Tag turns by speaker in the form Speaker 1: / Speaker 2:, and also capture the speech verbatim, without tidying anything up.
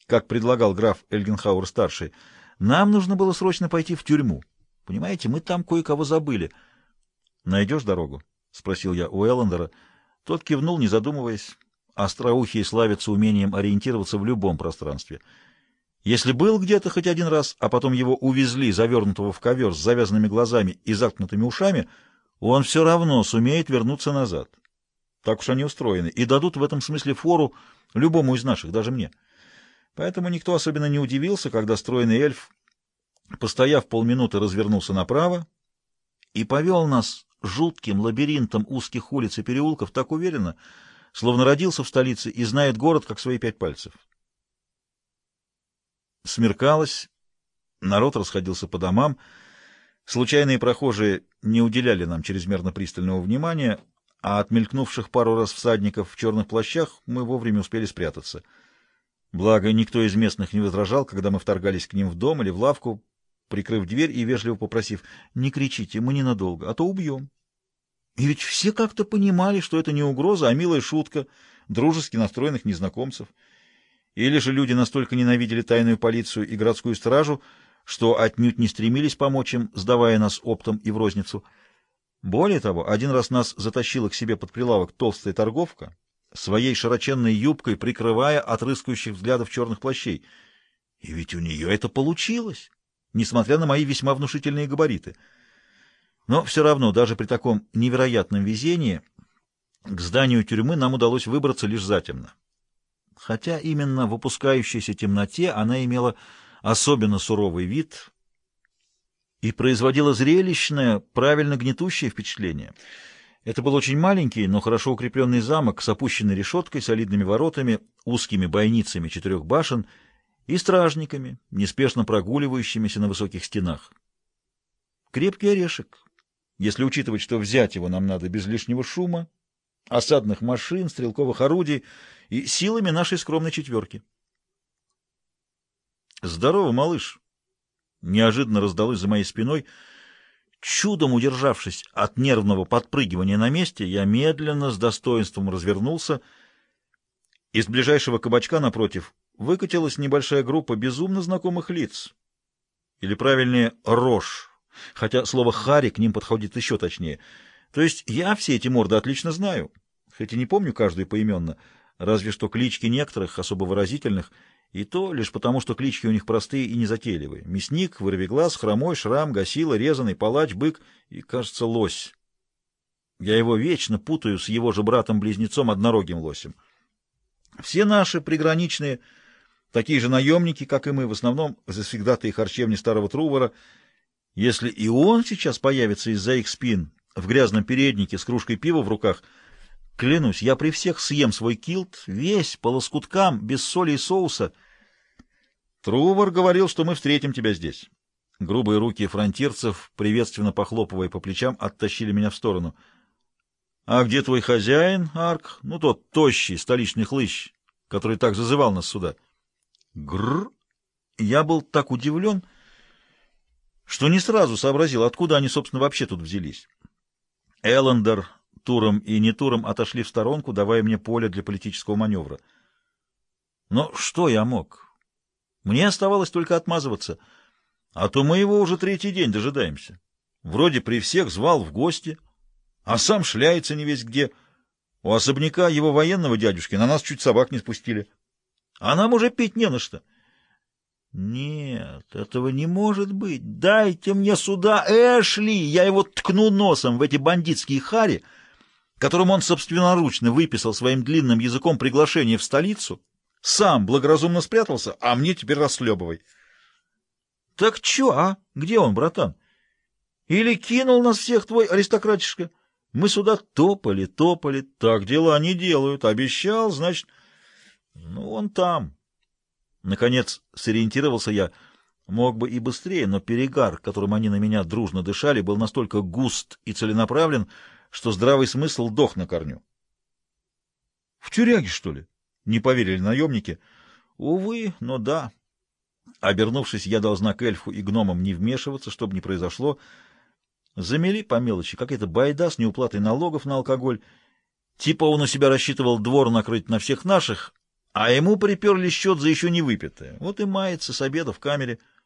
Speaker 1: как предлагал граф Эльгенхауэр-старший. Нам нужно было срочно пойти в тюрьму. Понимаете, мы там кое-кого забыли. — Найдешь дорогу? — спросил я у Эллендера. Тот кивнул, не задумываясь. Остроухие славятся умением ориентироваться в любом пространстве. Если был где-то хоть один раз, а потом его увезли, завернутого в ковер с завязанными глазами и заткнутыми ушами, он все равно сумеет вернуться назад. Так уж они устроены, и дадут в этом смысле фору любому из наших, даже мне. Поэтому никто особенно не удивился, когда стройный эльф, постояв полминуты, развернулся направо и повел нас жутким лабиринтом узких улиц и переулков так уверенно, словно родился в столице и знает город как свои пять пальцев. Смеркалось, народ расходился по домам, случайные прохожие не уделяли нам чрезмерно пристального внимания, а от мелькнувших пару раз всадников в черных плащах мы вовремя успели спрятаться. Благо, никто из местных не возражал, когда мы вторгались к ним в дом или в лавку, прикрыв дверь и вежливо попросив: «Не кричите, мы ненадолго, а то убьем». И ведь все как-то понимали, что это не угроза, а милая шутка дружески настроенных незнакомцев. Или же люди настолько ненавидели тайную полицию и городскую стражу, что отнюдь не стремились помочь им, сдавая нас оптом и в розницу. Более того, один раз нас затащила к себе под прилавок толстая торговка, своей широченной юбкой прикрывая от рыскающих взглядов черных плащей. И ведь у нее это получилось, несмотря на мои весьма внушительные габариты. Но все равно, даже при таком невероятном везении, к зданию тюрьмы нам удалось выбраться лишь затемно. Хотя именно в опускающейся темноте она имела особенно суровый вид и производила зрелищное, правильно гнетущее впечатление. Это был очень маленький, но хорошо укрепленный замок с опущенной решеткой, солидными воротами, узкими бойницами четырех башен и стражниками, неспешно прогуливающимися на высоких стенах. Крепкий орешек, если учитывать, что взять его нам надо без лишнего шума, осадных машин, стрелковых орудий и силами нашей скромной четверки. «Здорово, малыш!» Неожиданно раздалось за моей спиной. Чудом удержавшись от нервного подпрыгивания на месте, я медленно, с достоинством развернулся. Из ближайшего кабачка напротив выкатилась небольшая группа безумно знакомых лиц. Или, правильнее, рож, хотя слово «хари» к ним подходит еще точнее. То есть я все эти морды отлично знаю, хоть и не помню каждую поименно, разве что клички некоторых, особо выразительных, и то лишь потому, что клички у них простые и незатейливые. Мясник, вырвиглаз, хромой, шрам, гасила, резаный, палач, бык и, кажется, лось. Я его вечно путаю с его же братом-близнецом, однорогим лосем. Все наши приграничные, такие же наемники, как и мы, в основном завсегдатые харчевни старого Трувора. Если и он сейчас появится из-за их спин в грязном переднике с кружкой пива в руках, клянусь, я при всех съем свой килт, весь, по лоскуткам, без соли и соуса. Трувор говорил, что мы встретим тебя здесь. Грубые руки фронтирцев, приветственно похлопывая по плечам, оттащили меня в сторону. — А где твой хозяин, Арк? Ну, тот тощий столичный хлыщ, который так зазывал нас сюда. Грррр! Я был так удивлен, что не сразу сообразил, откуда они, собственно, вообще тут взялись. Эллендер Туром и не Туром отошли в сторонку, давая мне поле для политического маневра. Но что я мог? Мне оставалось только отмазываться. А то мы его уже третий день дожидаемся. Вроде при всех звал в гости, а сам шляется не весь где. У особняка его военного дядюшки на нас чуть собак не спустили. А нам уже пить не на что. Нет, этого не может быть. Дайте мне сюда Эшли! Я его ткну носом в эти бандитские хари, которым он собственноручно выписал своим длинным языком приглашение в столицу, сам благоразумно спрятался, а мне теперь расхлебывай. Так чё, а? Где он, братан? Или кинул нас всех твой аристократишка? Мы сюда топали, топали, так дела не делают. Обещал, значит... Ну, он там. Наконец сориентировался я. Мог бы и быстрее, но перегар, которым они на меня дружно дышали, был настолько густ и целенаправлен, что здравый смысл дох на корню. — В тюряге, что ли? — не поверили наемники. — Увы, но да. Обернувшись, я дал знак эльфу и гномам не вмешиваться, чтобы не произошло. Замели по мелочи какая-то байда с неуплатой налогов на алкоголь. Типа он у себя рассчитывал двор накрыть на всех наших, А ему приперли счет за еще не выпитое. Вот и мается с обеда в камере.